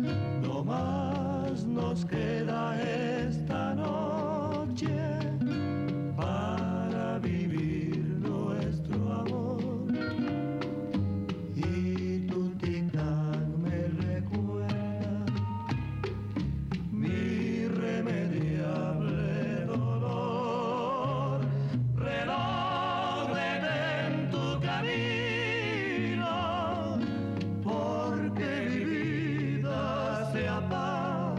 no más nos queda esta noche para vivir nuestro amor. Y tu tic-tac me recuerda mi irremediable dolor. Reloj, detén tu camino, porque mi vida se apaga.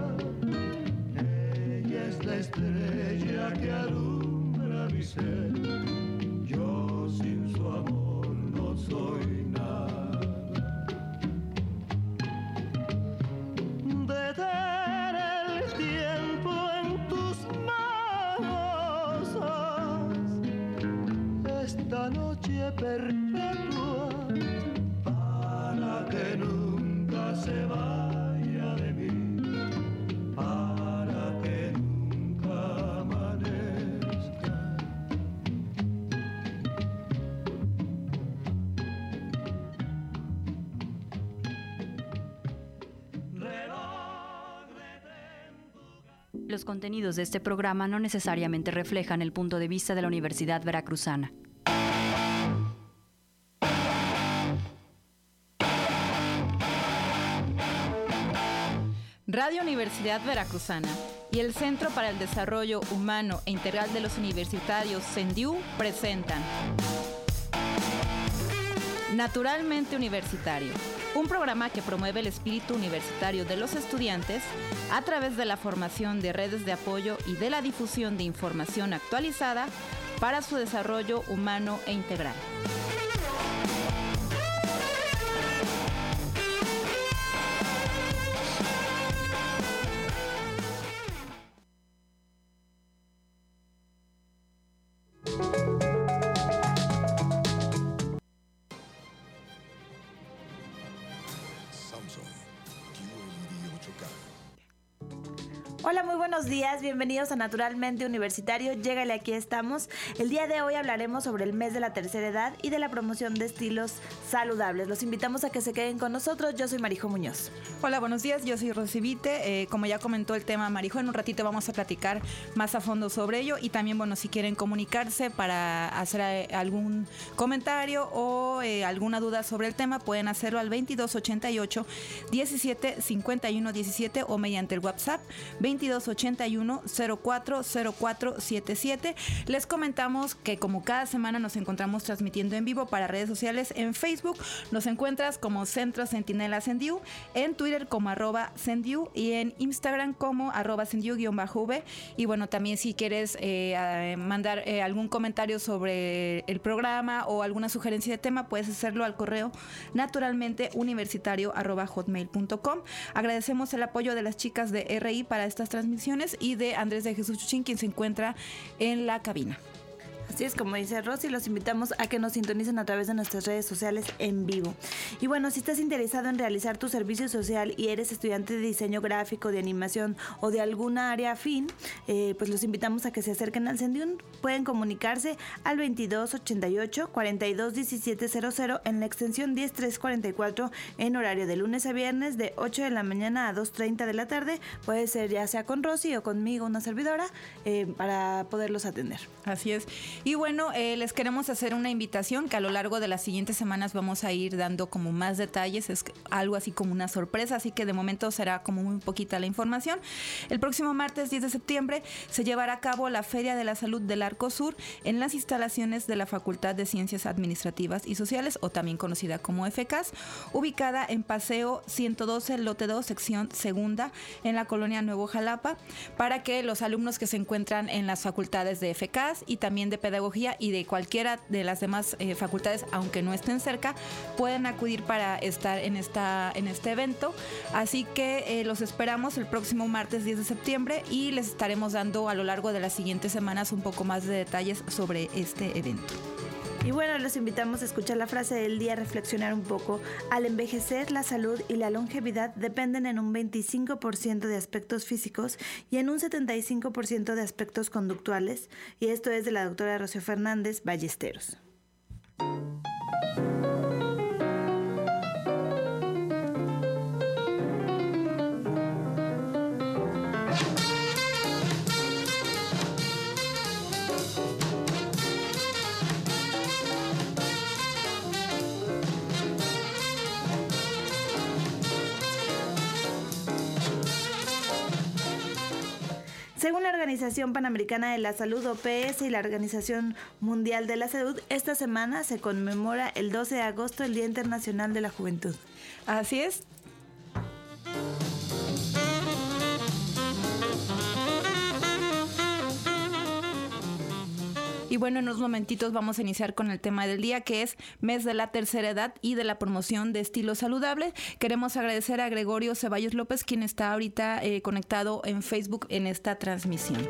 Ella es la estrella que alumbra mi ser. Yo sin su amor no soy nada. Detén el tiempo en tus manos, esta noche perpetua, para que nunca se vaya de mí, para que nunca amanezca. Los contenidos de este programa no necesariamente reflejan el punto de vista de la Universidad Veracruzana. Radio Universidad Veracruzana y el Centro para el Desarrollo Humano e Integral de los Universitarios CENDIU presentan Naturalmente Universitario, un programa que promueve el espíritu universitario de los estudiantes a través de la formación de redes de apoyo y de la difusión de información actualizada para su desarrollo humano e integral. Hola, muy buenos días, bienvenidos a Naturalmente Universitario, llégale, aquí estamos. El día de hoy hablaremos sobre el mes de la tercera edad y de la promoción de estilos saludables. Los invitamos a que se queden con nosotros, yo soy Marijo Muñoz. Hola, buenos días, yo soy Rosy Vite. Como ya comentó el tema Marijo, en un ratito vamos a platicar más a fondo sobre ello y también, bueno, si quieren comunicarse para hacer algún comentario o alguna duda sobre el tema, pueden hacerlo al 2288 17 51 17 o mediante el WhatsApp 2281 040477. Les comentamos que como cada semana nos encontramos transmitiendo en vivo para redes sociales. En Facebook nos encuentras como Centro Centinela CENDIU, en Twitter como @CENDIU y en Instagram como @CENDIU_V. Y bueno, también si quieres mandar algún comentario sobre el programa o alguna sugerencia de tema, puedes hacerlo al correo naturalmenteuniversitario@hotmail.com. Agradecemos el apoyo de las chicas de RI para estas transmisiones y de Andrés de Jesús Chuchín, quien se encuentra en la cabina. Así es, como dice Rosy, los invitamos a que nos sintonicen a través de nuestras redes sociales en vivo. Y bueno, si estás interesado en realizar tu servicio social y eres estudiante de diseño gráfico, de animación o de alguna área afín, pues los invitamos a que se acerquen al CENDIU. Pueden comunicarse al 2288 42 1700 en la extensión 10344 en horario de lunes a viernes de 8 de la mañana a 2:30 de la tarde. Puede ser ya sea con Rosy o conmigo, una servidora, para poderlos atender. Así es. Y bueno, les queremos hacer una invitación que a lo largo de las siguientes semanas vamos a ir dando como más detalles, es algo así como una sorpresa, así que de momento será como muy poquita la información. El próximo martes 10 de septiembre se llevará a cabo la Feria de la Salud del Arco Sur en las instalaciones de la Facultad de Ciencias Administrativas y Sociales, o también conocida como FCAS, ubicada en Paseo 112, Lote 2, sección segunda, en la colonia Nuevo Jalapa, para que los alumnos que se encuentran en las facultades de FCAS y también de pedagogía y de cualquiera de las demás facultades, aunque no estén cerca, pueden acudir para estar en este evento. Así que los esperamos el próximo martes 10 de septiembre y les estaremos dando a lo largo de las siguientes semanas un poco más de detalles sobre este evento. Y bueno, los invitamos a escuchar la frase del día, reflexionar un poco. Al envejecer, la salud y la longevidad dependen en un 25% de aspectos físicos y en un 75% de aspectos conductuales. Y esto es de la doctora Rocío Fernández Ballesteros. Según la Organización Panamericana de la Salud, OPS, y la Organización Mundial de la Salud, esta semana se conmemora el 12 de agosto, el Día Internacional de la Juventud. Así es. Y bueno, en unos momentitos vamos a iniciar con el tema del día, que es Mes de la Tercera Edad y de la promoción de estilo saludable. Queremos agradecer a Gregorio Ceballos López, quien está ahorita conectado en Facebook en esta transmisión.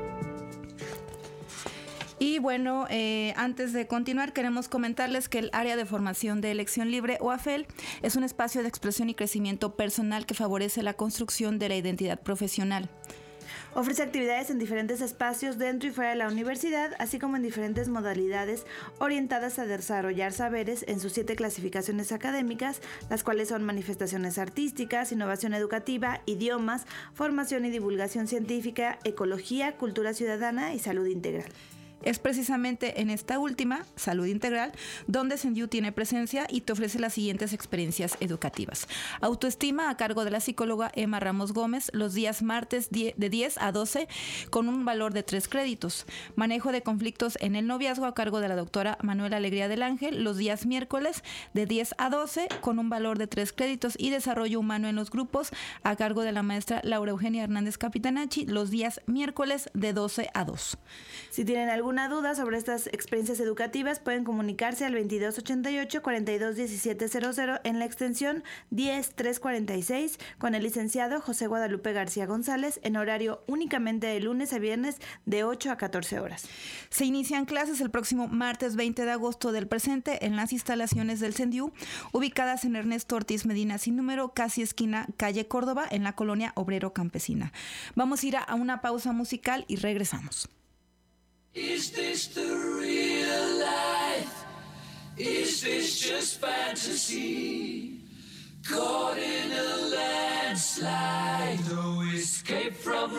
Y bueno, antes de continuar, queremos comentarles que el Área de Formación de Elección Libre, o AFEL, es un espacio de expresión y crecimiento personal que favorece la construcción de la identidad profesional. Ofrece actividades en diferentes espacios dentro y fuera de la universidad, así como en diferentes modalidades orientadas a desarrollar saberes en sus 7 clasificaciones académicas, las cuales son manifestaciones artísticas, innovación educativa, idiomas, formación y divulgación científica, ecología, cultura ciudadana y salud integral. Es precisamente en esta última, Salud Integral, donde Sendiu tiene presencia y te ofrece las siguientes experiencias educativas. Autoestima a cargo de la psicóloga Emma Ramos Gómez, los días martes de 10 a 12 con un valor de 3 créditos. Manejo de conflictos en el noviazgo a cargo de la doctora Manuela Alegría del Ángel, los días miércoles de 10 a 12 con un valor de 3 créditos. Y desarrollo humano en los grupos a cargo de la maestra Laura Eugenia Hernández Capitanacci, los días miércoles de 12 a 2. Si tienen alguna duda sobre estas experiencias educativas, pueden comunicarse al 2288-421700 en la extensión 10346 con el licenciado José Guadalupe García González en horario únicamente de lunes a viernes de 8 a 14 horas. Se inician clases el próximo martes 20 de agosto del presente en las instalaciones del Sendiu, ubicadas en Ernesto Ortiz Medina sin número, casi esquina calle Córdoba, en la colonia Obrero Campesina. Vamos a ir a una pausa musical y regresamos. Is this the real life? Is this just fantasy? Caught in a landslide, no escape from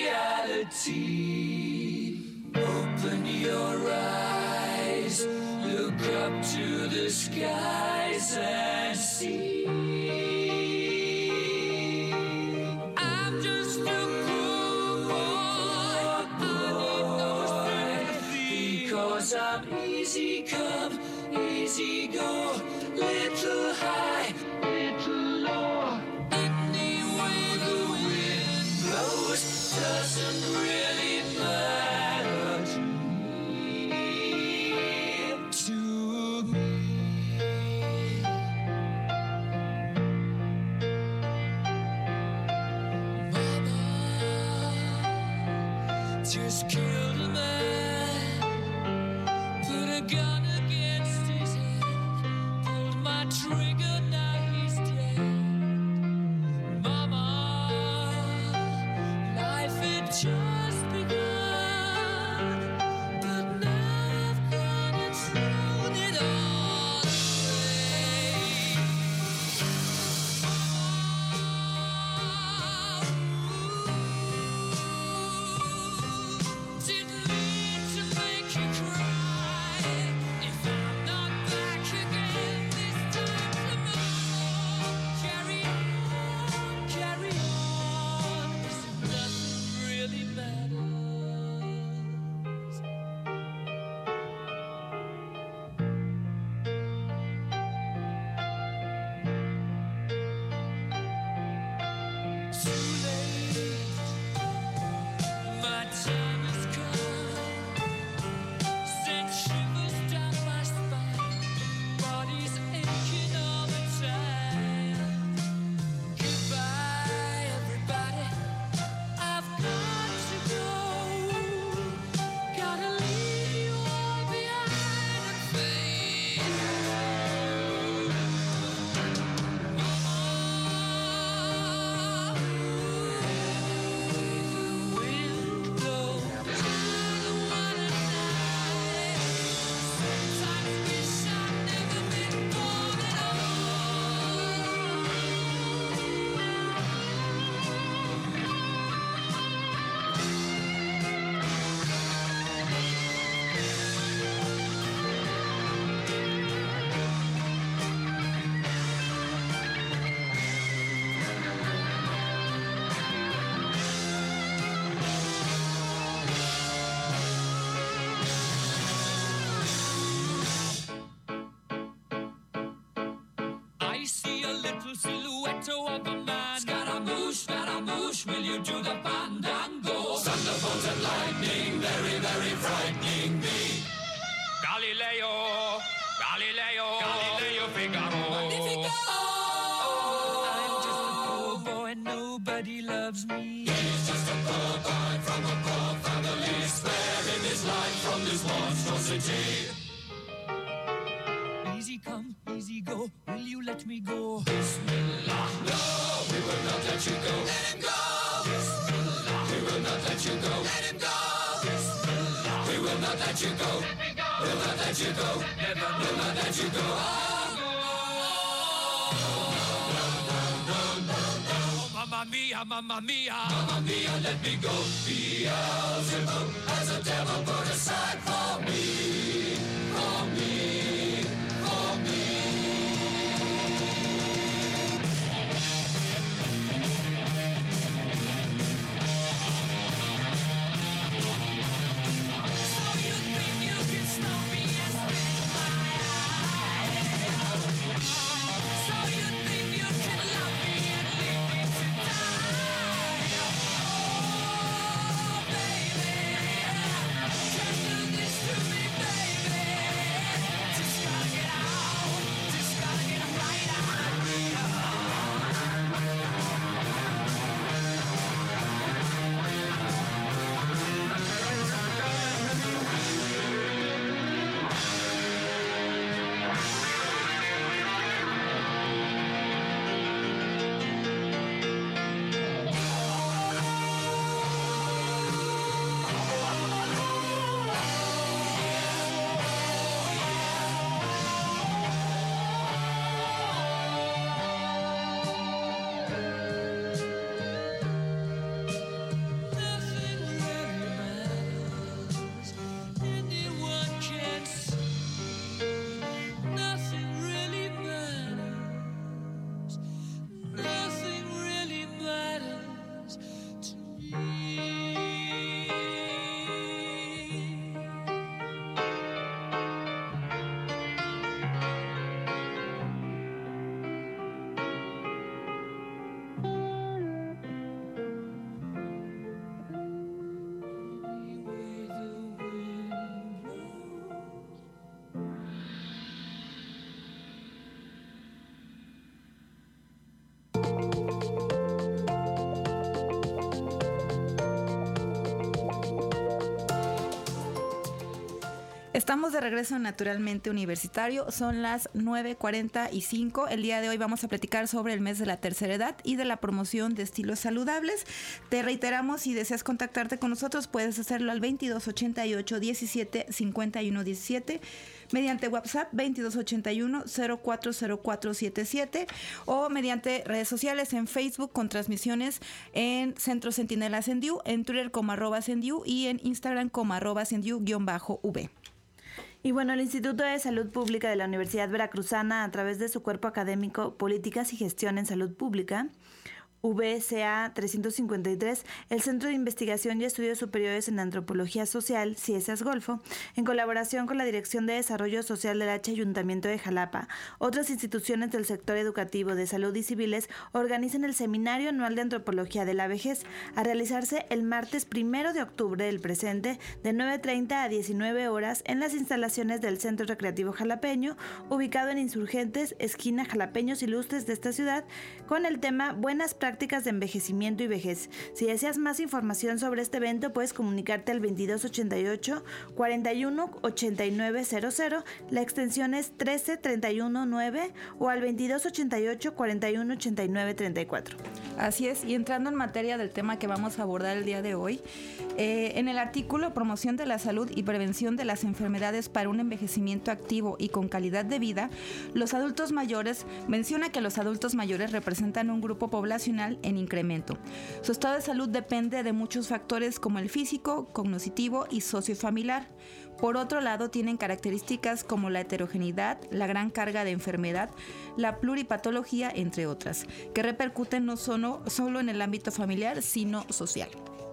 reality. Open your eyes, look up to the skies and see. I'm easy come, easy go, little high, little low. Any way the wind blows doesn't really matter to me, to me. Mama just killed a man. Gun against his head, pulled my trigger, now he's dead. Mama, life had just begun, but now I've gone and thrown it all away. Didn't mean to make you cry. Carry on, 'cause nothing really matters. motto of a man. Scaramouche, will you do the fandango? Thunderbolt and lightning, very, very frightening me. Galileo, Figaro. I'm just a poor boy, nobody loves me. He's just a poor boy from a poor family, sparing his life from this monstrosity. Easy come, easy go, will you let me go? Bismillah, no, we will not let you go. Let him go. Bismillah, we will not let you go. Let him go. Bismillah, we will not let you go. Let me go. We'll not let you go. Never will not let you go. Mamma mia, let me go. Beelzebub has a devil put aside for me, for me, for me. So you think you can stop me and spit my eye? So you think you can love me and leave me to die? Oh, baby, can't do this to me, baby. Just gotta get out, just gotta get right out. Nothing really matters. Anyone can see. Nothing really matters. Nothing really matters to me. Any way the wind blows. Estamos de regreso en Naturalmente Universitario, son las 9:45. El día de hoy vamos a platicar sobre el mes de la tercera edad y de la promoción de estilos saludables. Te reiteramos, si deseas contactarte con nosotros, puedes hacerlo al 2288 17 51 17, mediante WhatsApp 2281 040477 o mediante redes sociales en Facebook con transmisiones en Centro Centinela Sendiu, en Twitter como @Sendiu y en Instagram como @Sendiu_V. Y bueno, el Instituto de Salud Pública de la Universidad Veracruzana, a través de su cuerpo académico Políticas y Gestión en Salud Pública, VCA 353, el Centro de Investigación y Estudios Superiores en Antropología Social, Ciencias Golfo, en colaboración con la Dirección de Desarrollo Social del H Ayuntamiento de Jalapa, otras instituciones del sector educativo, de salud y civiles, organizan el Seminario Anual de Antropología de la Vejez, a realizarse el martes 1 de octubre del presente, de 9:30 a 19 horas, en las instalaciones del Centro Recreativo Jalapeño, ubicado en Insurgentes, esquina Jalapeños Ilustres de esta ciudad, con el tema Buenas prácticas de envejecimiento y vejez. Si deseas más información sobre este evento, puedes comunicarte al 2288 41 8900, la extensión es 13319, o al 2288 41 89 34. Así es, y entrando en materia del tema que vamos a abordar el día de hoy, en el artículo Promoción de la Salud y Prevención de las Enfermedades para un Envejecimiento Activo y con Calidad de Vida, los adultos mayores menciona que los adultos mayores representan un grupo poblacional en incremento. Su estado de salud depende de muchos factores como el físico, cognitivo y sociofamiliar. Por otro lado, tienen características como la heterogeneidad, la gran carga de enfermedad, la pluripatología, entre otras, que repercuten no solo en el ámbito familiar, sino social.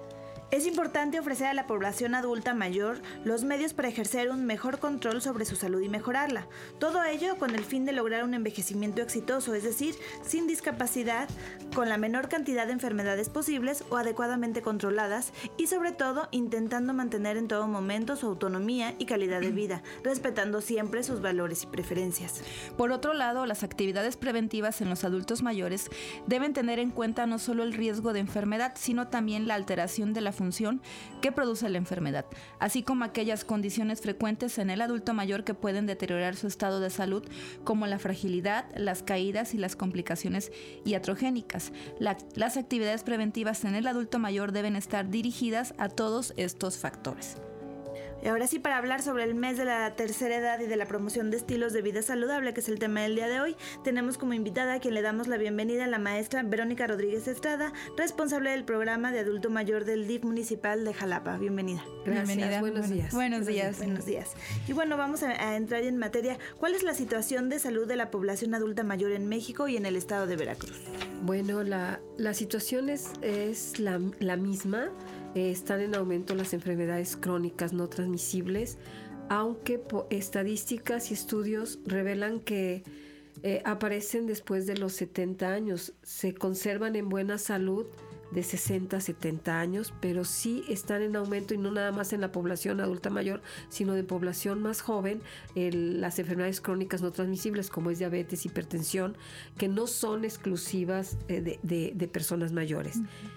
Es importante ofrecer a la población adulta mayor los medios para ejercer un mejor control sobre su salud y mejorarla. Todo ello con el fin de lograr un envejecimiento exitoso, es decir, sin discapacidad, con la menor cantidad de enfermedades posibles o adecuadamente controladas y sobre todo intentando mantener en todo momento su autonomía y calidad de vida, respetando siempre sus valores y preferencias. Por otro lado, las actividades preventivas en los adultos mayores deben tener en cuenta no solo el riesgo de enfermedad, sino también la alteración de la función que produce la enfermedad, así como aquellas condiciones frecuentes en el adulto mayor que pueden deteriorar su estado de salud, como la fragilidad, las caídas y las complicaciones iatrogénicas. Las actividades preventivas en el adulto mayor deben estar dirigidas a todos estos factores. Y ahora sí, para hablar sobre el mes de la tercera edad y de la promoción de estilos de vida saludable, que es el tema del día de hoy, tenemos como invitada a quien le damos la bienvenida a la maestra Verónica Rodríguez Estrada, responsable del programa de adulto mayor del DIF municipal de Jalapa. Bienvenida. Gracias, Bienvenida. buenos días. Buenos días. Buenos días. Y bueno, vamos a entrar en materia. ¿Cuál es la situación de salud de la población adulta mayor en México y en el estado de Veracruz? Bueno, la situación es la misma. Están en aumento las enfermedades crónicas no transmisibles, aunque estadísticas y estudios revelan que aparecen después de los 70 años. Se conservan en buena salud de 60 a 70 años, pero sí están en aumento, y no nada más en la población adulta mayor, sino de población más joven, las enfermedades crónicas no transmisibles, como es diabetes, hipertensión, que no son exclusivas de personas mayores.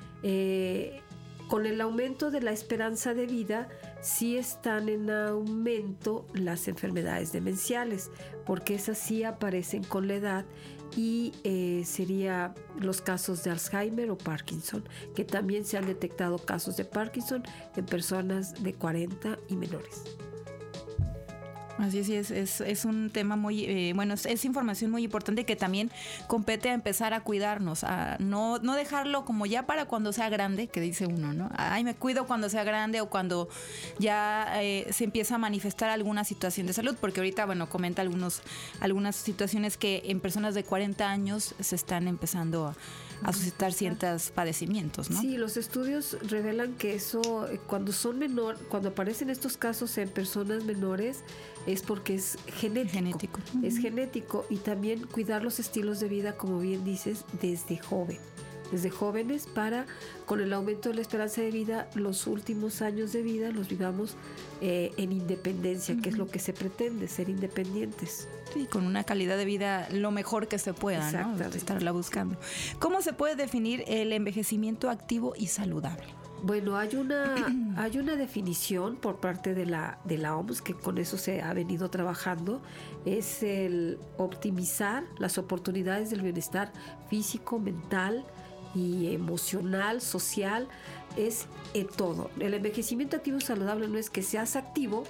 Con el aumento de la esperanza de vida, sí están en aumento las enfermedades demenciales, porque esas sí aparecen con la edad, y sería los casos de Alzheimer o Parkinson, que también se han detectado casos de Parkinson en personas de 40 y menores. Así es un tema muy, es información muy importante que también compete a empezar a cuidarnos, a no dejarlo como ya para cuando sea grande, que dice uno, ¿no? Ay, me cuido cuando sea grande o cuando ya se empieza a manifestar alguna situación de salud, porque ahorita, comenta algunas situaciones que en personas de 40 años se están empezando a suscitar ciertos padecimientos, ¿no? Sí, los estudios revelan que eso, cuando aparecen estos casos en personas menores, es porque es genético. Es genético, y también cuidar los estilos de vida, como bien dices, desde jóvenes, para, con el aumento de la esperanza de vida, los últimos años de vida los vivamos en independencia, que es lo que se pretende, ser independientes. Sí, con una calidad de vida lo mejor que se pueda, ¿no? Estarla buscando. ¿Cómo se puede definir el envejecimiento activo y saludable? Bueno, hay una definición por parte de la OMS, que con eso se ha venido trabajando. Es el optimizar las oportunidades del bienestar físico, mental y emocional, social. Es en todo. El envejecimiento activo y saludable no es que seas activo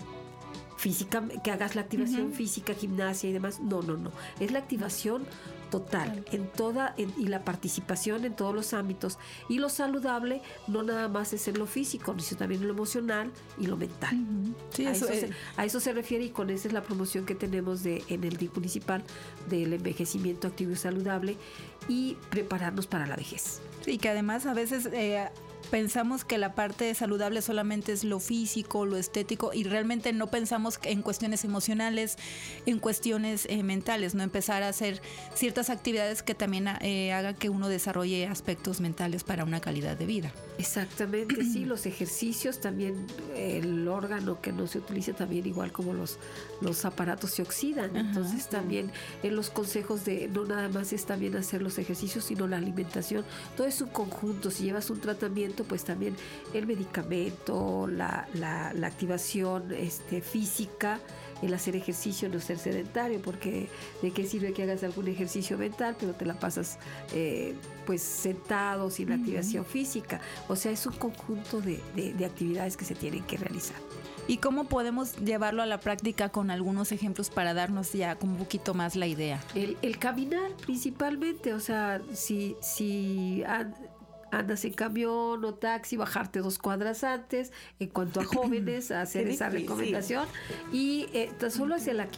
física, que hagas la activación física, gimnasia y demás. No. Es la activación total, y la participación en todos los ámbitos. Y lo saludable no nada más es en lo físico, sino también en lo emocional y lo mental. Sí, a eso se refiere, y con esa es la promoción que tenemos en el DIF municipal del envejecimiento activo y saludable, y prepararnos para la vejez. Sí, que además a veces pensamos que la parte saludable solamente es lo físico, lo estético, y realmente no pensamos en cuestiones emocionales, en cuestiones mentales, no empezar a hacer ciertas actividades que también haga que uno desarrolle aspectos mentales para una calidad de vida. Exactamente, sí, los ejercicios también, el órgano que no se utiliza también, igual como los aparatos, se oxidan. Entonces también en los consejos de no nada más es también hacer los ejercicios, sino la alimentación. Todo es un conjunto. Si llevas un tratamiento, pues también el medicamento, la activación física, el hacer ejercicio, no ser sedentario, porque de qué sirve que hagas algún ejercicio mental pero te la pasas pues sentado, sin activación física. O sea, es un conjunto de actividades que se tienen que realizar. ¿Y cómo podemos llevarlo a la práctica con algunos ejemplos para darnos ya como un poquito más la idea? El caminar principalmente, o sea, si andas en camión o taxi, bajarte 2 cuadras antes. En cuanto a jóvenes, hacer esa recomendación, y tan solo hacia la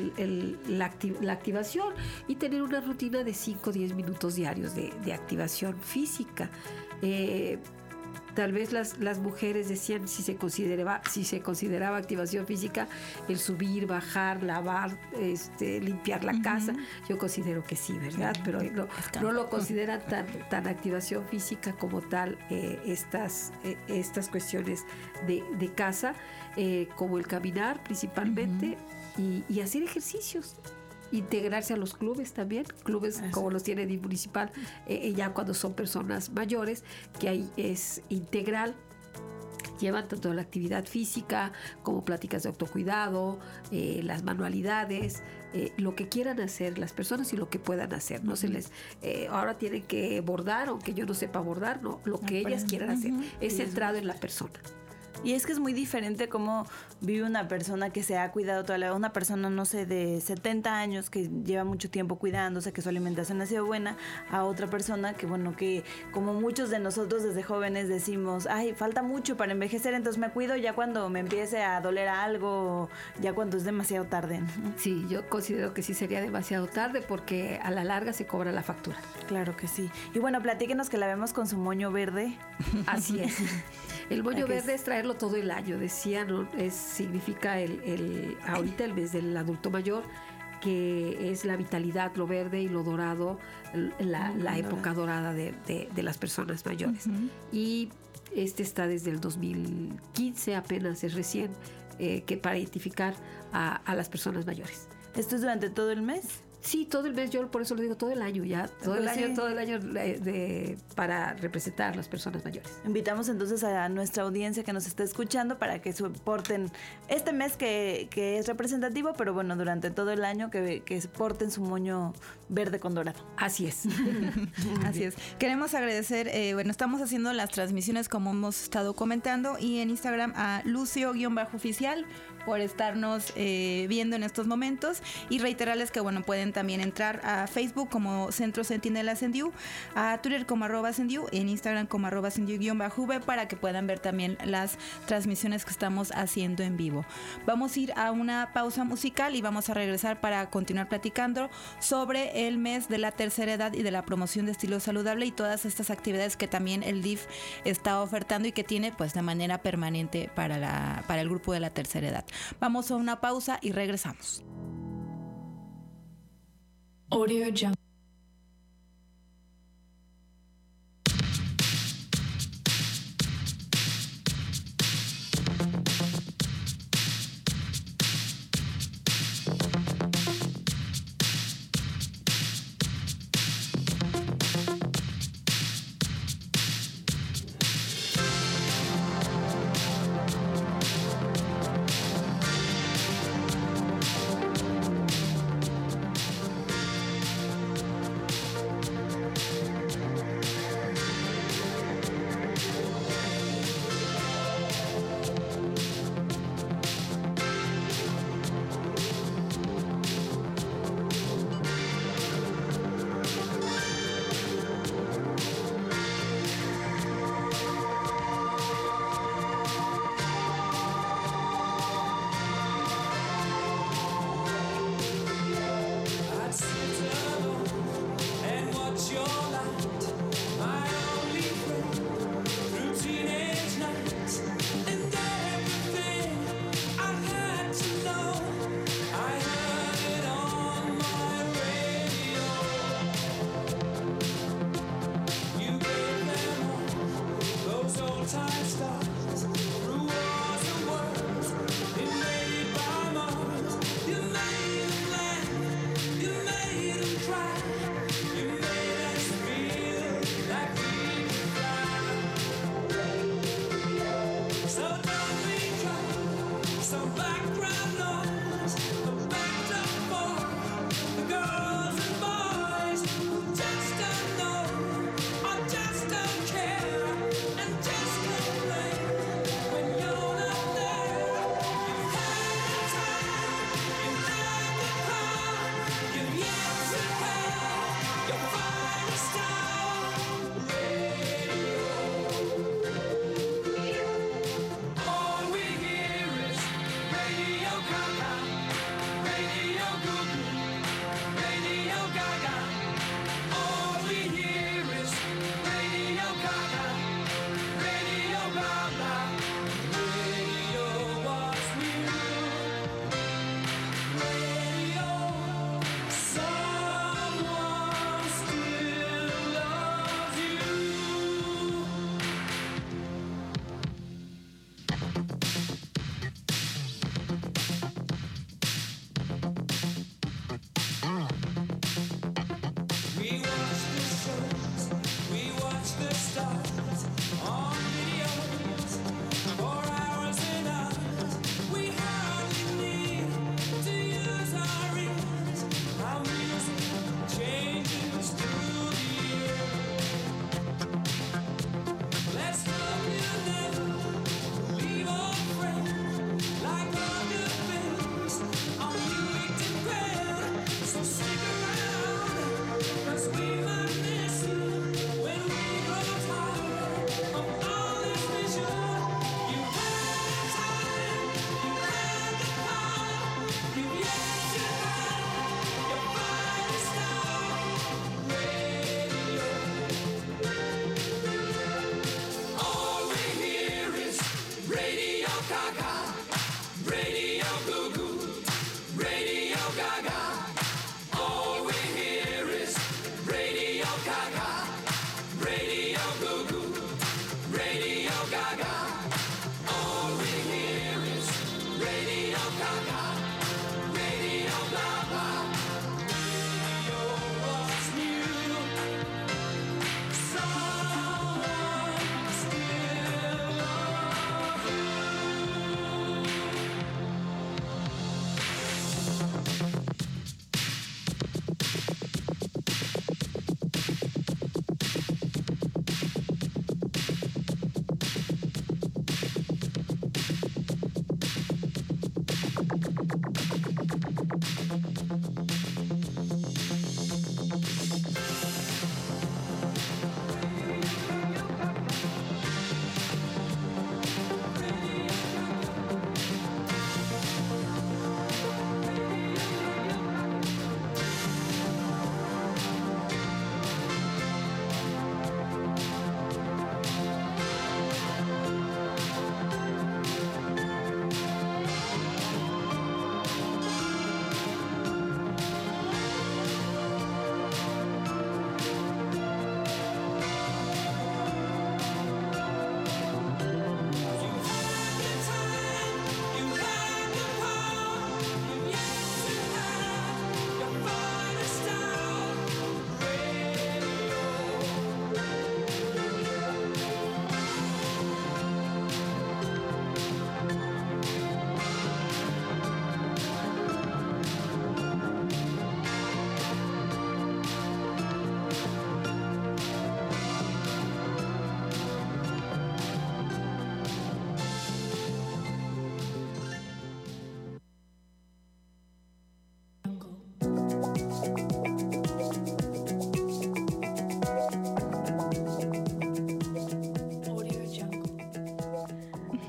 activación, y tener una rutina de 5 o 10 minutos diarios de activación física. tal vez las mujeres decían si se consideraba activación física el subir, bajar, lavar, limpiar la casa. Yo considero que sí, ¿verdad? Pero no lo consideran tan activación física como tal estas cuestiones de casa, como el caminar principalmente y hacer ejercicios. Integrarse a los clubes también, clubes como los tiene el municipal, ya cuando son personas mayores, que ahí es integral. Llevan tanto la actividad física como pláticas de autocuidado, las manualidades, lo que quieran hacer las personas y lo que puedan hacer. No se les ahora tienen que bordar, aunque yo no sepa bordar, no, lo que ellas quieran hacer es centrado en la persona. Y es que es muy diferente cómo vive una persona que se ha cuidado toda la vida, una persona, no sé, de 70 años que lleva mucho tiempo cuidándose, que su alimentación ha sido buena, a otra persona que, bueno, que como muchos de nosotros desde jóvenes decimos, ay, falta mucho para envejecer, entonces me cuido ya cuando me empiece a doler algo, ya cuando es demasiado tarde, ¿no? Sí, yo considero que sí sería demasiado tarde porque a la larga se cobra la factura. Claro que sí. Y bueno, platíquenos que la vemos con su moño verde. Así es. El moño verde es traerlo todo el año, decía, ¿no? Significa ahorita el mes del adulto mayor, que es la vitalidad, lo verde y lo dorado, la época dorada de las personas mayores. Y está desde el 2015, apenas es recién, que para identificar a las personas mayores. ¿Esto es durante todo el mes? Sí, todo el mes, yo por eso lo digo, todo el año ya, todo el año para representar a las personas mayores. Invitamos entonces a nuestra audiencia que nos está escuchando para que porten este mes que es representativo, pero bueno, durante todo el año que porten su moño verde con dorado. Así es. Así es. Queremos agradecer, estamos haciendo las transmisiones como hemos estado comentando y en Instagram a Lucio_oficial por estarnos viendo en estos momentos y reiterarles que pueden también entrar a Facebook como Centro Centinela Sendiu, a Twitter como @Sendiu, en Instagram como @Sendiu_v para que puedan ver también las transmisiones que estamos haciendo en vivo. Vamos a ir a una pausa musical y vamos a regresar para continuar platicando sobre el mes de la tercera edad y de la promoción de estilo saludable y todas estas actividades que también el DIF está ofertando y que tiene pues de manera permanente para el grupo de la tercera edad. Vamos a una pausa y regresamos. Audio Jungle.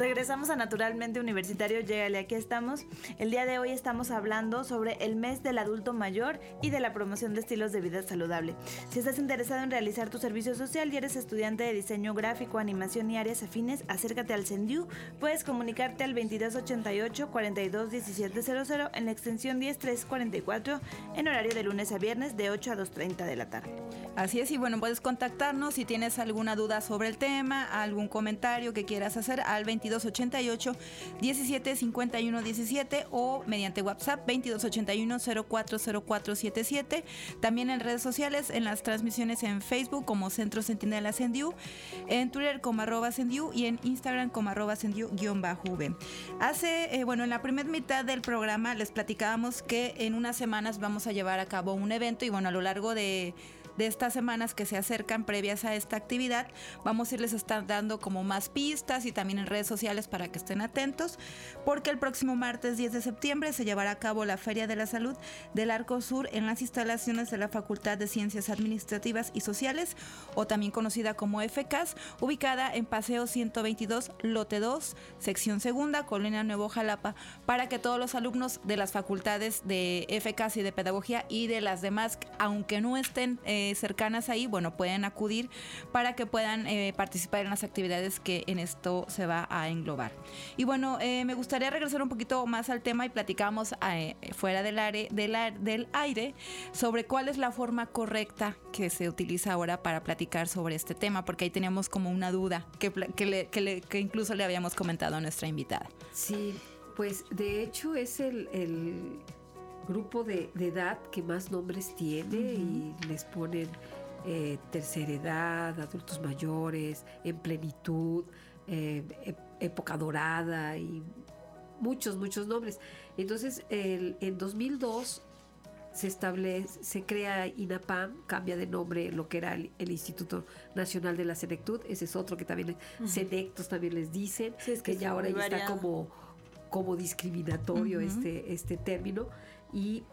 Regresamos a Naturalmente Universitario, llégale, aquí estamos. El día de hoy estamos hablando sobre el mes del adulto mayor y de la promoción de estilos de vida saludable. Si estás interesado en realizar tu servicio social y eres estudiante de diseño gráfico, animación y áreas afines, acércate al CENDIU. Puedes comunicarte al 2288-421700 en la extensión 10344 en horario de lunes a viernes de 8 a 2:30 de la tarde. Así es, y bueno, puedes contactarnos si tienes alguna duda sobre el tema, algún comentario que quieras hacer al 2288-175117 o mediante WhatsApp 2281-040477. También en redes sociales, en las transmisiones en Facebook como Centro Centinela CENDIU, en Twitter como @CENDIU y en Instagram como @CENDIU_V. En la primera mitad del programa les platicábamos que en unas semanas vamos a llevar a cabo un evento y bueno, a lo largo de estas semanas que se acercan previas a esta actividad, vamos a irles dando como más pistas y también en redes sociales para que estén atentos, porque el próximo martes 10 de septiembre se llevará a cabo la Feria de la Salud del Arco Sur en las instalaciones de la Facultad de Ciencias Administrativas y Sociales, o también conocida como FCAS, ubicada en Paseo 122, Lote 2, Sección Segunda, Colonia Nuevo Jalapa, para que todos los alumnos de las facultades de FCAS y de Pedagogía y de las demás, aunque no estén cercanas ahí, bueno, pueden acudir para que puedan participar en las actividades que en esto se va a englobar. Y bueno, me gustaría regresar un poquito más al tema y platicamos fuera del aire sobre cuál es la forma correcta que se utiliza ahora para platicar sobre este tema, porque ahí teníamos como una duda que incluso le habíamos comentado a nuestra invitada. Sí, pues de hecho es el grupo de edad que más nombres tiene y les ponen tercera edad, adultos mayores, en plenitud, época dorada y muchos nombres. Entonces en 2002 se crea INAPAM, cambia de nombre lo que era el Instituto Nacional de la Senectud, ese es otro que también Senectos también les dicen, sí, es que ya ahora ya está como discriminatorio este término. Y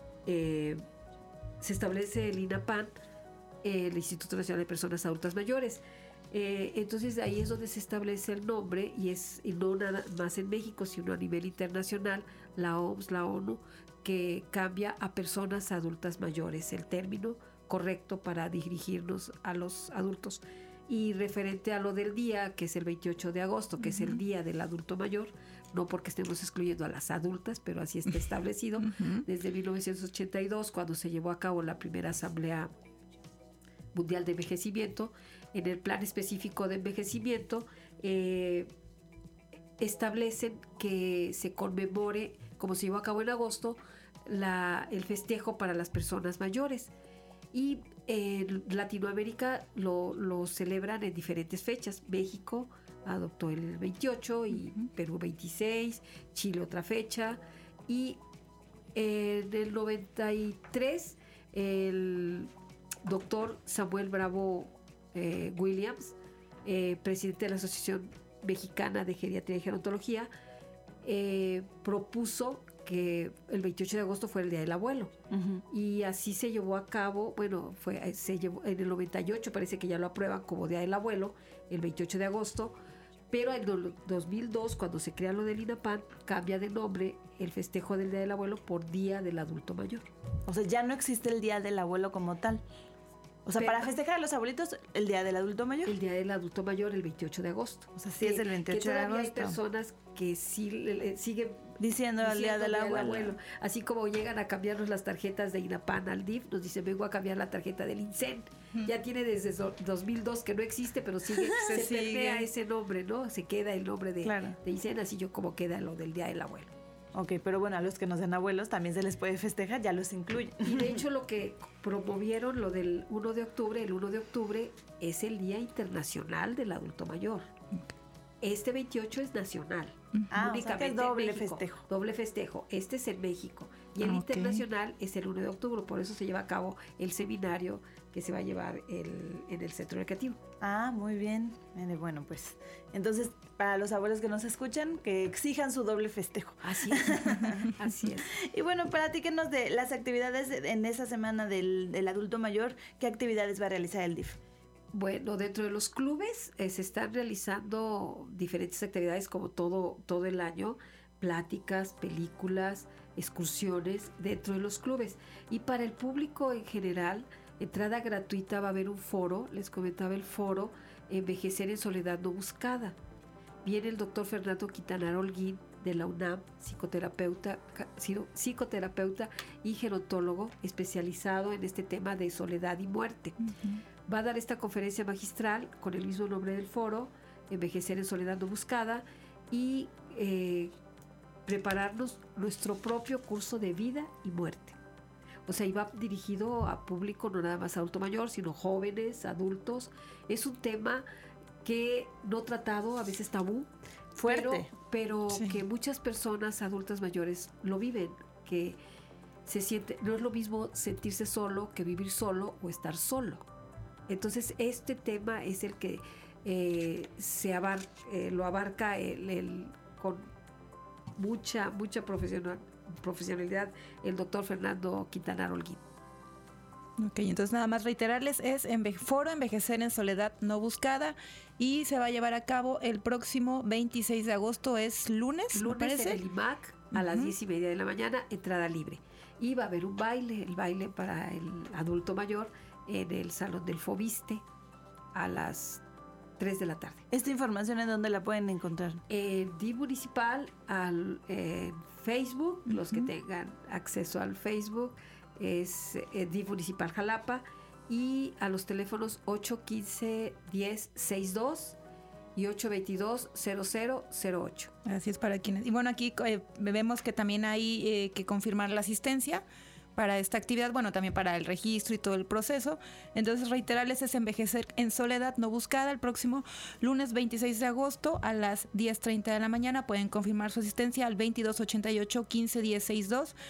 se establece el INAPAM, el Instituto Nacional de Personas Adultas Mayores. Entonces ahí es donde se establece el nombre y no nada más en México, sino a nivel internacional, la OMS, la ONU, que cambia a personas adultas mayores, el término correcto para dirigirnos a los adultos. Y referente a lo del día, que es el 28 de agosto, que es el Día del Adulto Mayor, no porque estemos excluyendo a las adultas, pero así está establecido, desde 1982, cuando se llevó a cabo la primera Asamblea Mundial de Envejecimiento. En el plan específico de envejecimiento establecen que se conmemore, como se llevó a cabo en agosto, el festejo para las personas mayores. Y en Latinoamérica lo celebran en diferentes fechas. México adoptó el 28 y Perú 26, Chile otra fecha. Y en el 93 el doctor Samuel Bravo Williams, presidente de la Asociación Mexicana de Geriatría y Gerontología, propuso que el 28 de agosto fue el Día del Abuelo. Y así se llevó a cabo, se llevó en el 98, parece que ya lo aprueban como Día del Abuelo, el 28 de agosto, pero en el 2002, cuando se crea lo del INAPAM, cambia de nombre el festejo del Día del Abuelo por Día del Adulto Mayor. O sea, ya no existe el Día del Abuelo como tal. O sea, para festejar a los abuelitos, el Día del Adulto Mayor. El Día del Adulto Mayor, el 28 de agosto. O sea, sí es el 28 de agosto. Hay personas que sí siguen diciendo el Día del Abuelo. Así como llegan a cambiarnos las tarjetas de INAPAM al DIF, nos dicen, vengo a cambiar la tarjeta del INSEN. Ya tiene desde 2002 que no existe, pero se permea ese nombre, ¿no? Se queda el nombre de INSEN, así yo como queda lo del Día del Abuelo. Ok, pero bueno, a los que nos den abuelos también se les puede festejar, ya los incluyen. Y de hecho lo que promovieron, lo del 1 de octubre, el 1 de octubre es el Día Internacional del Adulto Mayor. Este 28 es nacional. Únicamente, o sea que es doble festejo. Doble festejo. Este es en México. Y el internacional es el 1 de octubre. Por eso se lleva a cabo el seminario que se va a llevar en el Centro Recreativo. Ah, muy bien. Bueno, pues entonces para los abuelos que nos escuchan, que exijan su doble festejo. Así es. Así es. Y bueno, platíquenos de las actividades en esa semana del adulto mayor. ¿Qué actividades va a realizar el DIF? Bueno, dentro de los clubes se están realizando diferentes actividades como todo el año, pláticas, películas, excursiones dentro de los clubes. Y para el público en general, entrada gratuita, va a haber un foro, les comentaba el foro Envejecer en Soledad No Buscada. Viene el doctor Fernando Quintanar Holguín de la UNAM, psicoterapeuta y gerontólogo especializado en este tema de soledad y muerte. Va a dar esta conferencia magistral con el mismo nombre del foro, Envejecer en Soledad No Buscada, y prepararnos nuestro propio curso de vida y muerte. O sea, iba dirigido a público, no nada más adulto mayor, sino jóvenes, adultos. Es un tema que no tratado, a veces tabú, fuerte, pero sí, que muchas personas adultas mayores lo viven, que se siente, no es lo mismo sentirse solo que vivir solo o estar solo. Entonces este tema es el que lo abarca con mucha profesionalidad el doctor Fernando Quintanar Holguín. Ok, entonces nada más reiterarles, es Foro Envejecer en Soledad No Buscada, y se va a llevar a cabo el próximo 26 de agosto, es lunes, me parece. En el IMAC a las 10:30 de la mañana, entrada libre. Y va a haber un baile, el baile para el adulto mayor en el Salón del Fobiste a las 3 de la tarde. ¿Esta información en dónde la pueden encontrar? En DIF Municipal, en Facebook, los que tengan acceso al Facebook, es DIF Municipal Jalapa, y a los teléfonos 815-1062 y 822-0008. Así es, para quienes. Y bueno, aquí vemos que también hay que confirmar la asistencia para esta actividad, bueno, también para el registro y todo el proceso. Entonces, reiterarles, es Envejecer en Soledad No Buscada el próximo lunes 26 de agosto a las 10:30 de la mañana. Pueden confirmar su asistencia al 2288-151062,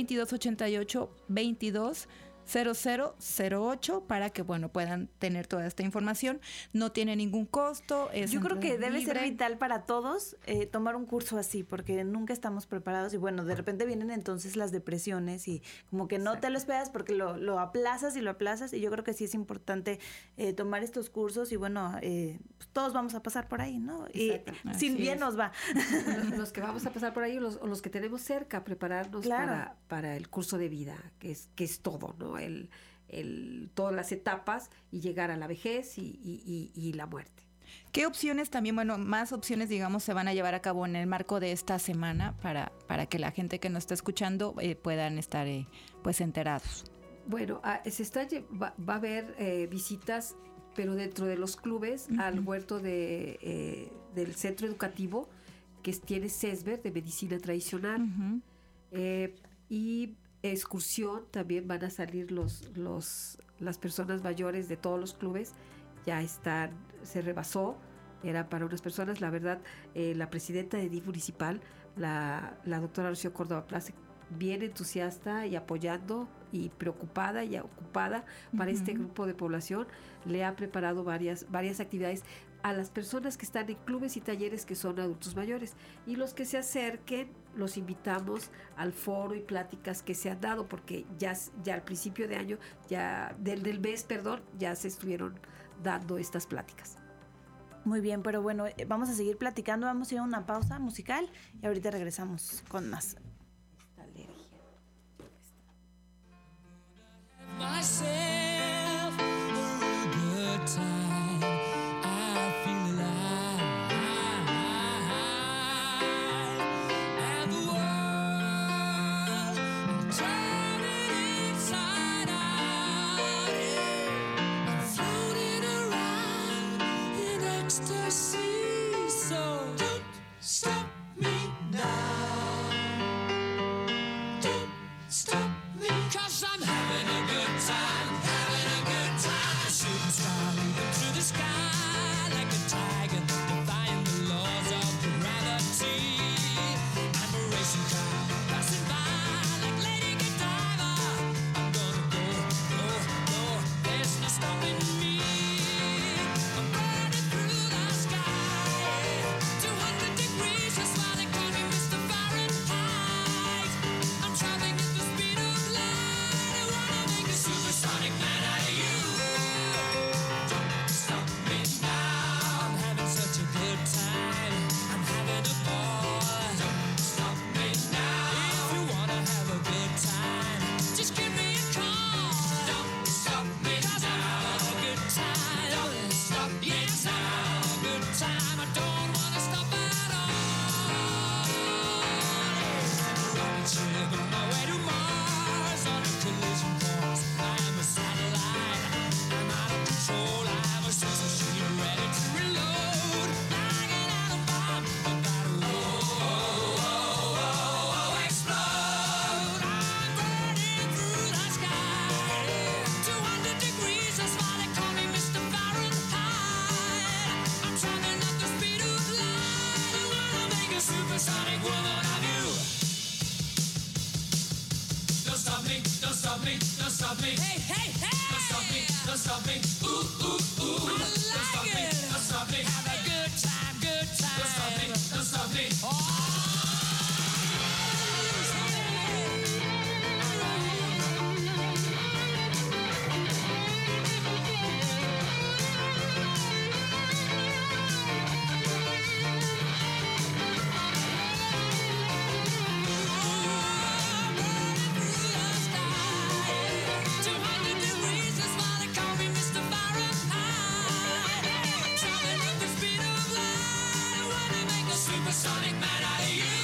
2288-220008, para que, bueno, puedan tener toda esta información. No tiene ningún costo. Yo creo que debe ser vital para todos tomar un curso así, porque nunca estamos preparados y, bueno, de repente vienen entonces las depresiones y como que no te lo esperas porque lo aplazas y yo creo que sí es importante tomar estos cursos y, bueno, pues todos vamos a pasar por ahí, ¿no? Y sin bien nos va. Los que vamos a pasar por ahí o los que tenemos cerca, prepararnos para el curso de vida, que es todo, ¿no? Todas las etapas y llegar a la vejez y la muerte. ¿Qué opciones también, bueno, más opciones, digamos, se van a llevar a cabo en el marco de esta semana para que la gente que nos está escuchando puedan estar pues enterados? Bueno, va a haber visitas, pero dentro de los clubes, al huerto del centro educativo que tiene CESBER de medicina tradicional. Y excursión, también van a salir las personas mayores de todos los clubes. Ya se rebasó, era para unas personas. La verdad, la presidenta de DIF Municipal, la doctora Rocío Córdoba Place, bien entusiasta y apoyando y preocupada y ocupada para este grupo de población, le ha preparado varias actividades a las personas que están en clubes y talleres que son adultos mayores, y los que se acerquen los invitamos al foro y pláticas que se han dado, porque ya al principio de año, del mes, ya se estuvieron dando estas pláticas. Muy bien, pero bueno, vamos a seguir platicando, vamos a ir a una pausa musical y ahorita regresamos con más. Myself a real good time. I feel alive, and the world turning inside out. Yeah. I'm floating around in ecstasy, so don't stop me now. Don't stop me, 'cause I'm having a good time, having a good time. Shooting star leaping through the sky like a tiger, defying the laws of gravity. I'm a racing car passing by like Lady Godiva. I'm gonna go, there's no stopping me. I'm burning through the sky, 200 degrees. don't stop me. Hey, hey, hey. Don't stop me, don't stop me. Ooh, ooh, ooh. I like it. Don't stop me. Have a good time, good time. Don't stop me, don't stop me. Oh. Sonic man out of you.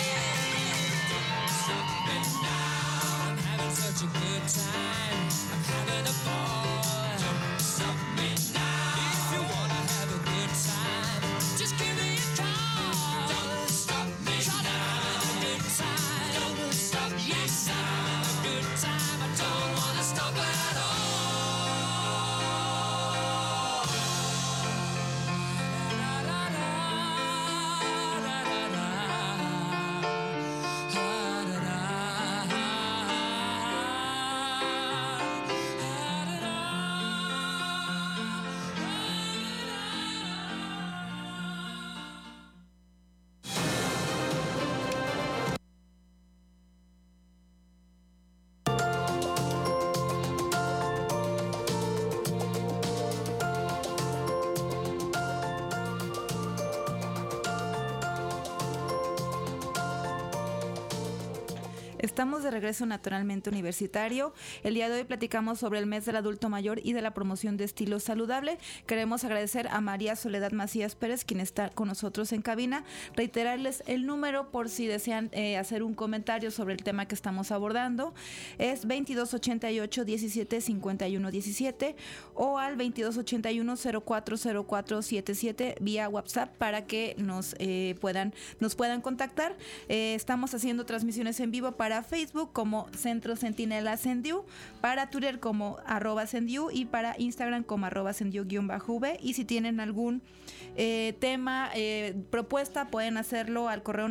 Stop me now. I'm having such a good time. I'm having a ball. Stop me now. If you wanna have a good time, just give me a call. Don't stop me now. A good time. Don't stop me now. A good time. I don't wanna stop at all. Estamos de regreso Naturalmente Universitario. El día de hoy platicamos sobre el mes del adulto mayor y de la promoción de estilo saludable. Queremos agradecer a María Soledad Macías Pérez, quien está con nosotros en cabina. Reiterarles el número por si desean hacer un comentario sobre el tema que estamos abordando. Es 2288 17 51 17 o al 2281 040477 vía WhatsApp para que nos puedan contactar. Estamos haciendo transmisiones en vivo para Facebook como Centro Centinela Sendiu, para Twitter como @Sendiu y para Instagram como @Sendiu_v. Y si tienen algún tema, propuesta, pueden hacerlo al correo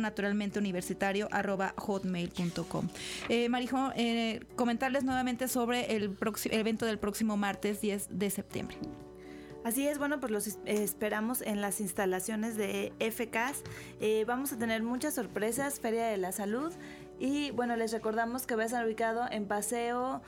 naturalmenteuniversitario@hotmail.com. Marijo, comentarles nuevamente sobre el evento del próximo martes 10 de septiembre. Así es, bueno, pues los esperamos en las instalaciones de FCAS. Vamos a tener muchas sorpresas, Feria de la Salud. Y bueno, les recordamos que va a estar ubicado en Paseo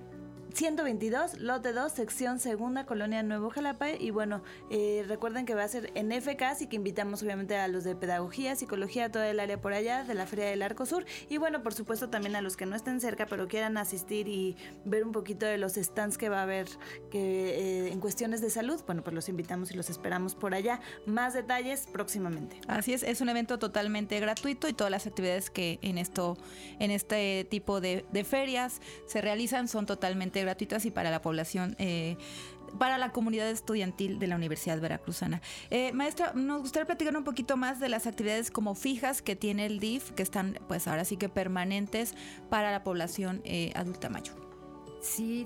122, lote 2, sección segunda, Colonia Nuevo Jalapa. Y bueno, recuerden que va a ser en FCAS y que invitamos obviamente a los de Pedagogía, Psicología, todo el área por allá de la Feria del Arco Sur. Y bueno, por supuesto también a los que no estén cerca pero quieran asistir y ver un poquito de los stands que va a haber en cuestiones de salud. Bueno, pues los invitamos y los esperamos por allá. Más detalles próximamente. Así es un evento totalmente gratuito y todas las actividades que en este tipo de ferias se realizan son totalmente gratuitas y para la población, para la comunidad estudiantil de la Universidad Veracruzana. Maestra, nos gustaría platicar un poquito más de las actividades como fijas que tiene el DIF, que están pues ahora sí que permanentes para la población adulta mayor. Sí,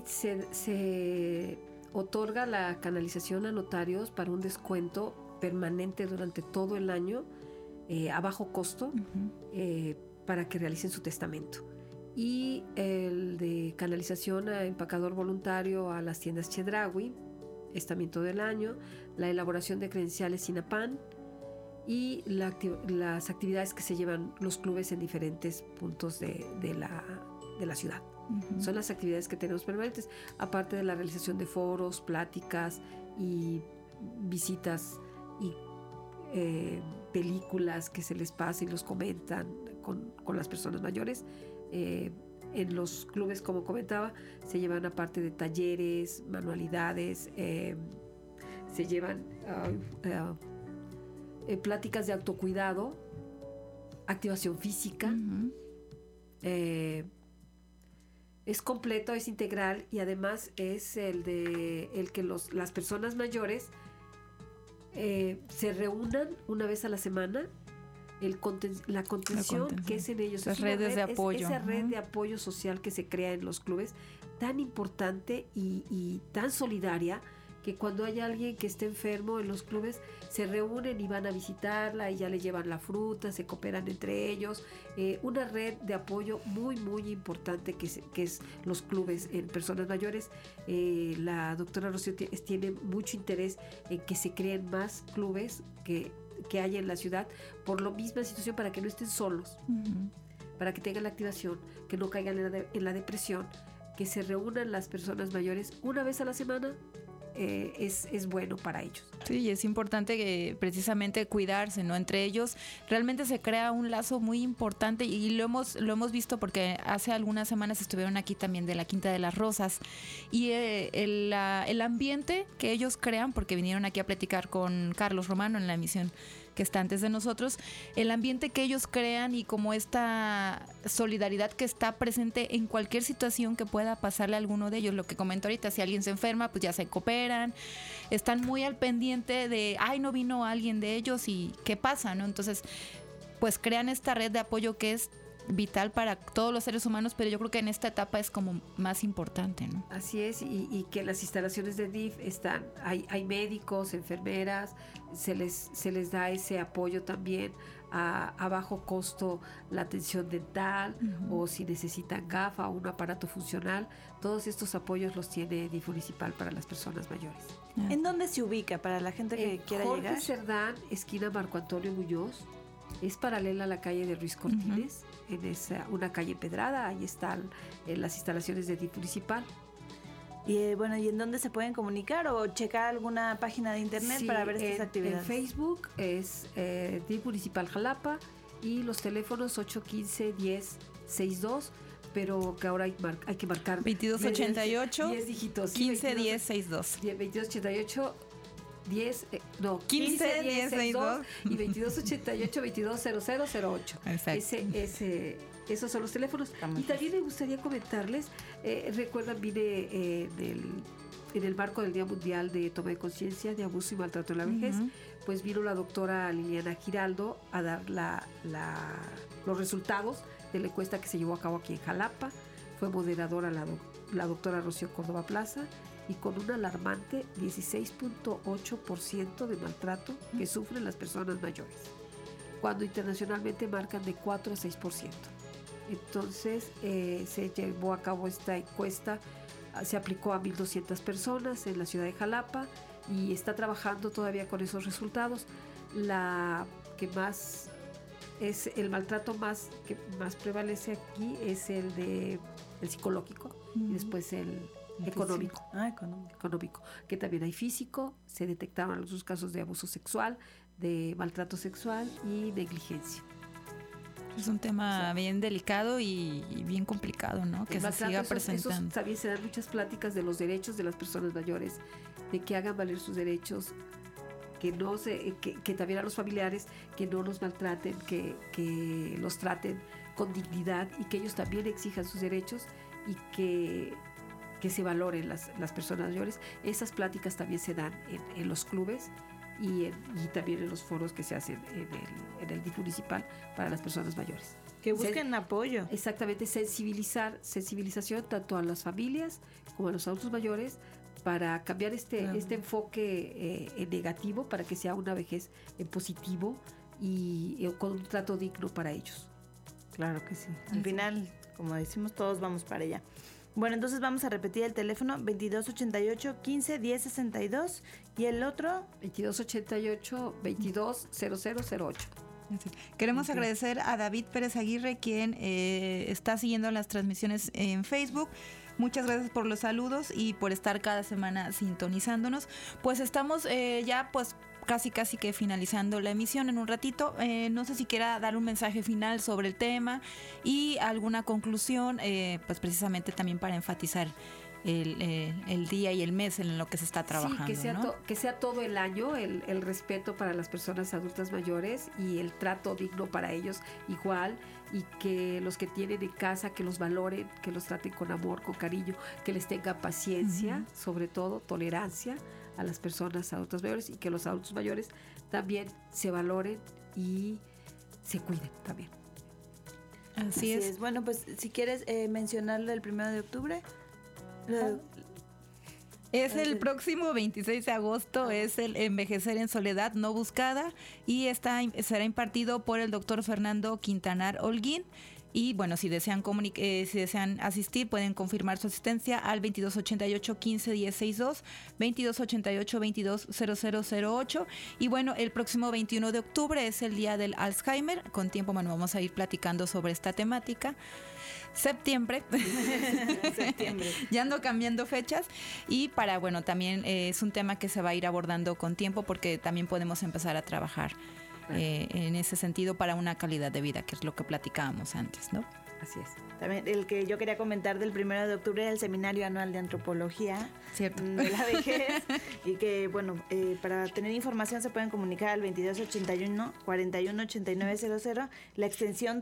se otorga la canalización a notarios para un descuento permanente durante todo el año a bajo costo, para que realicen su testamento. Y el de canalización a empacador voluntario a las tiendas Chedraui, es también todo el año. La elaboración de credenciales SINAPAN y las actividades que se llevan los clubes en diferentes puntos de la ciudad. Uh-huh. Son las actividades que tenemos permanentes, aparte de la realización de foros, pláticas y visitas y películas que se les pasa y los comentan con las personas mayores. En los clubes, como comentaba, se llevan aparte de talleres, manualidades, se llevan pláticas de autocuidado, activación física. Uh-huh. Es completo, es integral y además es el que las personas mayores se reúnan una vez a la semana. La contención que es en ellos, las redes de apoyo, esa red de apoyo social que se crea en los clubes, tan importante y tan solidaria, que cuando hay alguien que esté enfermo en los clubes, se reúnen y van a visitarla y ya le llevan la fruta, se cooperan entre ellos. Una red de apoyo muy, muy importante que es los clubes en personas mayores. La doctora Rocío tiene mucho interés en que se creen más clubes que hay en la ciudad por la misma situación, para que no estén solos, para que tengan la activación, que no caigan en la depresión, que se reúnan las personas mayores una vez a la semana. Es bueno para ellos. Sí, es importante que precisamente cuidarse, ¿no? Entre ellos realmente se crea un lazo muy importante y lo hemos visto porque hace algunas semanas estuvieron aquí también de la Quinta de las Rosas y el ambiente que ellos crean, porque vinieron aquí a platicar con Carlos Romano en la emisión que está antes de nosotros, el ambiente que ellos crean y como esta solidaridad que está presente en cualquier situación que pueda pasarle a alguno de ellos. Lo que comento ahorita, si alguien se enferma, pues ya se cooperan, están muy al pendiente de, ay, no vino alguien de ellos y qué pasa, ¿no? Entonces, pues crean esta red de apoyo que es vital para todos los seres humanos, pero yo creo que en esta etapa es como más importante, ¿no? Así es, y que en las instalaciones de DIF hay médicos, enfermeras, se les da ese apoyo también a bajo costo, la atención dental, o si necesitan gafa o un aparato funcional. Todos estos apoyos los tiene DIF municipal para las personas mayores. ¿En dónde se ubica para la gente que quiera Jorge llegar? Cerdán, esquina Marco Antonio Muñoz. Es paralela a la calle de Ruiz Cortines, una calle empedrada. Ahí están las instalaciones de DIF municipal. Y bueno, ¿y en dónde se pueden comunicar o checar alguna página de internet para ver estas actividades? En Facebook es DIF Municipal Jalapa y los teléfonos 815-1062, pero que ahora hay que marcar 2288 10 dígitos, 151062. 2288 151062 y 2288-220008. Exacto. Esos son los teléfonos. Y también me gustaría comentarles, recuerdan, vine en el marco del Día Mundial de Toma de Conciencia de Abuso y Maltrato en la Vejez, pues vino la doctora Liliana Giraldo a dar los resultados de la encuesta que se llevó a cabo aquí en Jalapa. Fue moderadora la doctora Rocío Córdoba Plaza, y con un alarmante 16.8% de maltrato que sufren las personas mayores, cuando internacionalmente marcan de 4 a 6%. Entonces se llevó a cabo esta encuesta, se aplicó a 1,200 personas en la ciudad de Jalapa y está trabajando todavía con esos resultados. La que más es el maltrato que más prevalece aquí es el psicológico y después el económico. Económico, que también hay físico. Se detectaron algunos casos de abuso sexual, de maltrato sexual y negligencia. Es un tema bien delicado y bien complicado, ¿no? Que se siga presentando. También se dan muchas pláticas de los derechos de las personas mayores, de que hagan valer sus derechos, que también a los familiares, que no los maltraten, que los traten con dignidad y que ellos también exijan sus derechos y que se valoren las personas mayores. Esas pláticas también se dan en los clubes y también en los foros que se hacen en el DIF municipal para las personas mayores. Que busquen apoyo. Exactamente, sensibilización tanto a las familias como a los adultos mayores, para cambiar este enfoque negativo, para que sea una vejez en positivo y con un trato digno para ellos. Claro que sí. Al final, como decimos, todos vamos para allá. Bueno, entonces vamos a repetir el teléfono 2288-151062 y el otro 2288-220008. Queremos agradecer a David Pérez Aguirre, quien está siguiendo las transmisiones en Facebook. Muchas gracias por los saludos y por estar cada semana sintonizándonos. Pues estamos ya casi que finalizando la emisión en un ratito. No sé si quiera dar un mensaje final sobre el tema y alguna conclusión, pues precisamente también para enfatizar el día y el mes en lo que se está trabajando. Sí, que sea todo el año el respeto para las personas adultas mayores y el trato digno para ellos igual, y que los que tienen en casa, que los valoren, que los traten con amor, con cariño, que les tengan paciencia, sobre todo tolerancia a las personas adultas mayores, y que los adultos mayores también se valoren y se cuiden también. Así es. Bueno, pues si quieres mencionarlo el 1 de octubre. Es el próximo 26 de agosto, es el Envejecer en Soledad No Buscada y será impartido por el doctor Fernando Quintanar Holguín. Y bueno, si desean asistir, pueden confirmar su asistencia al 2288 15 1062, 2288 220008. Y bueno, el próximo 21 de octubre es el día del Alzheimer. Con tiempo, bueno, vamos a ir platicando sobre esta temática. Septiembre. Ya ando cambiando fechas. Y bueno, también es un tema que se va a ir abordando con tiempo porque también podemos empezar a trabajar en ese sentido para una calidad de vida, que es lo que platicábamos antes, ¿no? Así es. También el que yo quería comentar del 1 de octubre era el Seminario Anual de Antropología. Cierto. De la vejez. Y que, bueno, para tener información se pueden comunicar al 2281 418900, la extensión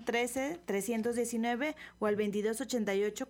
13319 o al 2288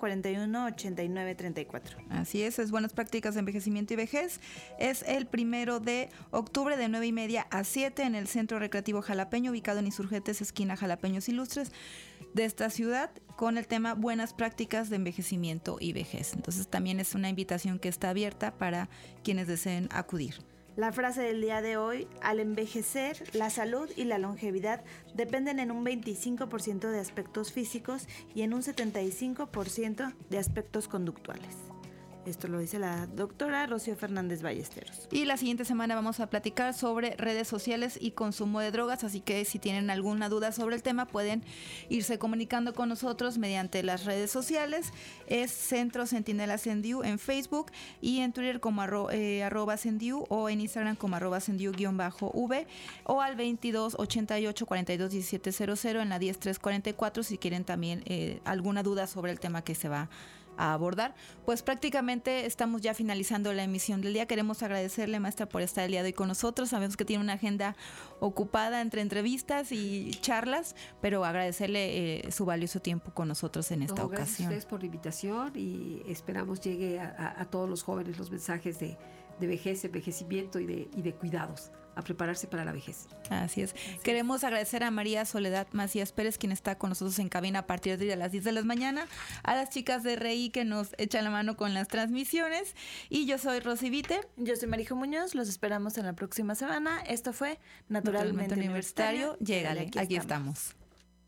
418934. Así es Buenas Prácticas de Envejecimiento y Vejez. Es el 1 de octubre de 9:30 a 7 en el Centro Recreativo Jalapeño, ubicado en Insurgentes, esquina Jalapeños Ilustres de esta ciudad, con el tema Buenas Prácticas de Envejecimiento y Vejez. Entonces también es una invitación que está abierta para quienes deseen acudir. La frase del día de hoy: al envejecer, la salud y la longevidad dependen en un 25% de aspectos físicos y en un 75% de aspectos conductuales. Esto lo dice la doctora Rocío Fernández Ballesteros. Y la siguiente semana vamos a platicar sobre redes sociales y consumo de drogas, así que si tienen alguna duda sobre el tema pueden irse comunicando con nosotros mediante las redes sociales. Es Centro Centinela Sendiu en Facebook y en Twitter como arroba Sendiu o en Instagram como @Sendiu_V o al 2288 421700 en la 10344 si quieren también alguna duda sobre el tema que se va a abordar. Pues prácticamente estamos ya finalizando la emisión del día. Queremos agradecerle, maestra, por estar el día de hoy con nosotros. Sabemos que tiene una agenda ocupada entre entrevistas y charlas, pero agradecerle su valioso tiempo con nosotros en esta ocasión. Gracias a ustedes por la invitación y esperamos llegue a todos los jóvenes los mensajes de vejez, envejecimiento y de cuidados, a prepararse para la vejez. Así es. Queremos agradecer a María Soledad Macías Pérez, quien está con nosotros en cabina a partir de las 10 de la mañana, a las chicas de RI que nos echan la mano con las transmisiones, y yo soy Rosy Vite. Yo soy Marijo Muñoz, los esperamos en la próxima semana. Esto fue Naturalmente Universitario. Llégale, aquí estamos.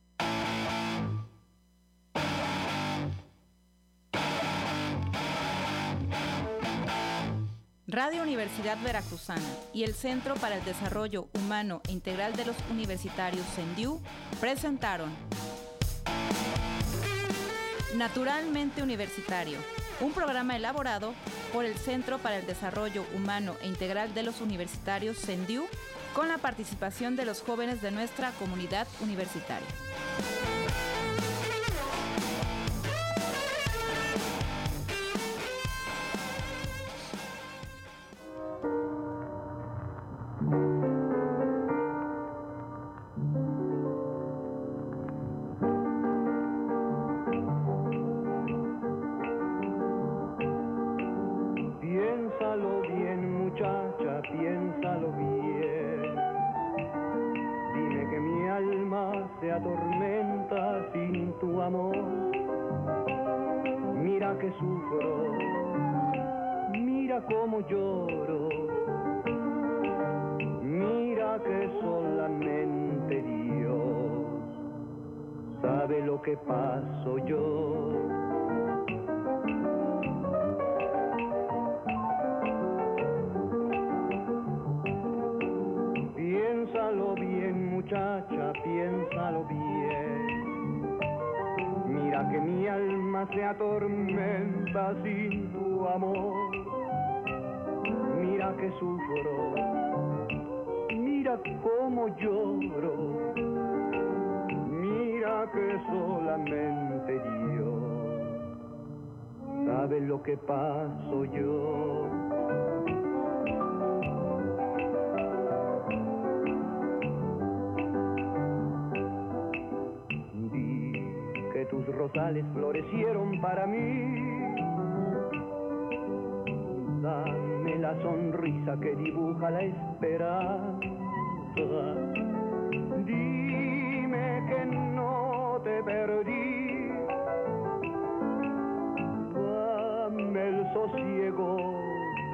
Radio Universidad Veracruzana y el Centro para el Desarrollo Humano e Integral de los Universitarios CENDIU presentaron Naturalmente Universitario, un programa elaborado por el Centro para el Desarrollo Humano e Integral de los Universitarios CENDIU con la participación de los jóvenes de nuestra comunidad universitaria. Piénsalo bien, muchacha, piénsalo bien. Dime que mi alma se atormenta sin tu amor. Mira que sufro, mira cómo lloro. Mira que solamente Dios sabe lo que paso yo. Piénsalo bien, muchacha, piénsalo bien. Mira que mi alma se atormenta sin tu amor. Mira que sufro, mira cómo lloro. Mira que solamente Dios sabe lo que paso yo. Tus rosales florecieron para mí. Dame la sonrisa que dibuja la esperanza. Dime que no te perdí. Dame el sosiego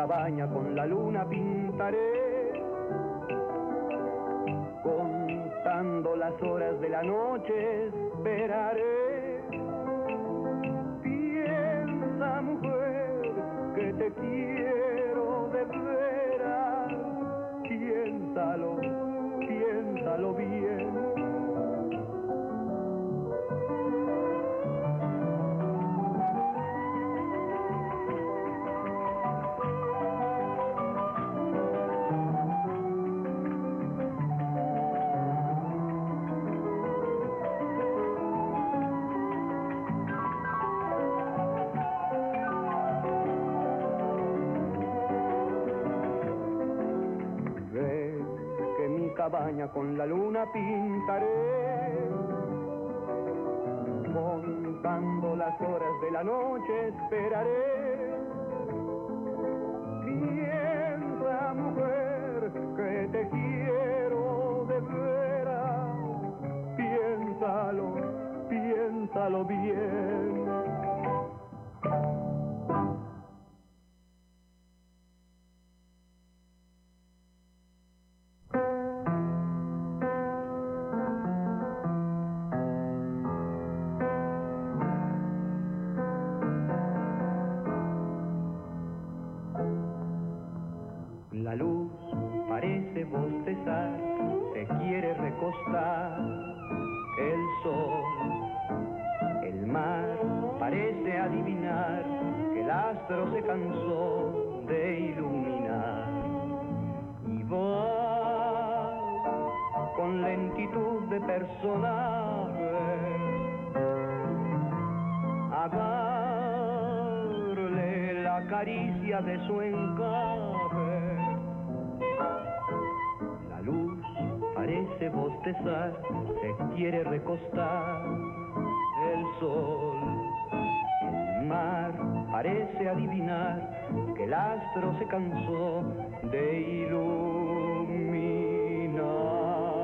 cabaña con la luna pintaré, contando las horas de la noche esperaré. Piensa, mujer, que te quiero de veras, piénsalo, piénsalo bien. Cabaña con la luna pintaré, contando las horas de la noche esperaré. Piensa, mujer, que te quiero de veras, piénsalo, piénsalo bien. La luz parece bostezar, se quiere recostar. El sol, el mar, parece adivinar que el astro se cansó de iluminar. Y va con lentitud de personaje a darle la caricia de su encaje. La luz parece bostezar, se quiere recostar. El sol, el mar, parece adivinar que el astro se cansó de iluminar.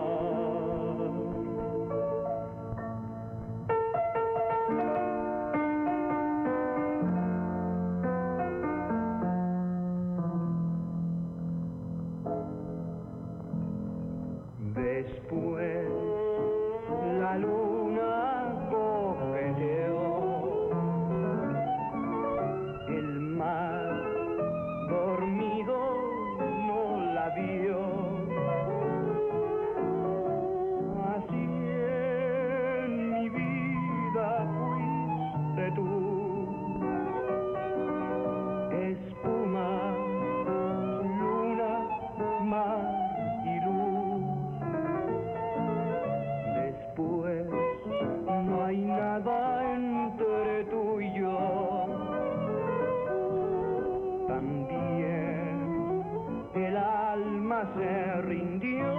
Después la luna coqueteó, el mar dormido no la vio. Así en mi vida fuiste tú, espuma, luna, mar y luz. Después no hay nada entre tú y yo. También el alma se rindió,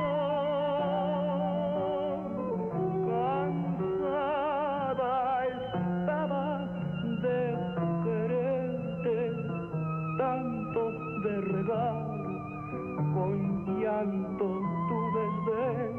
cansada estaba de quererte, tanto de regar con llanto tu desdén.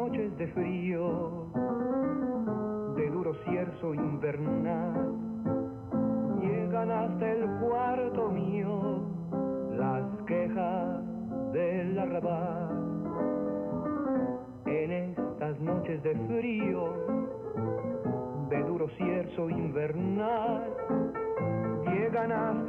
noches de frío, de duro cierzo invernal, llegan hasta el cuarto mío las quejas del arrabal. En estas noches de frío, de duro cierzo invernal, llegan hasta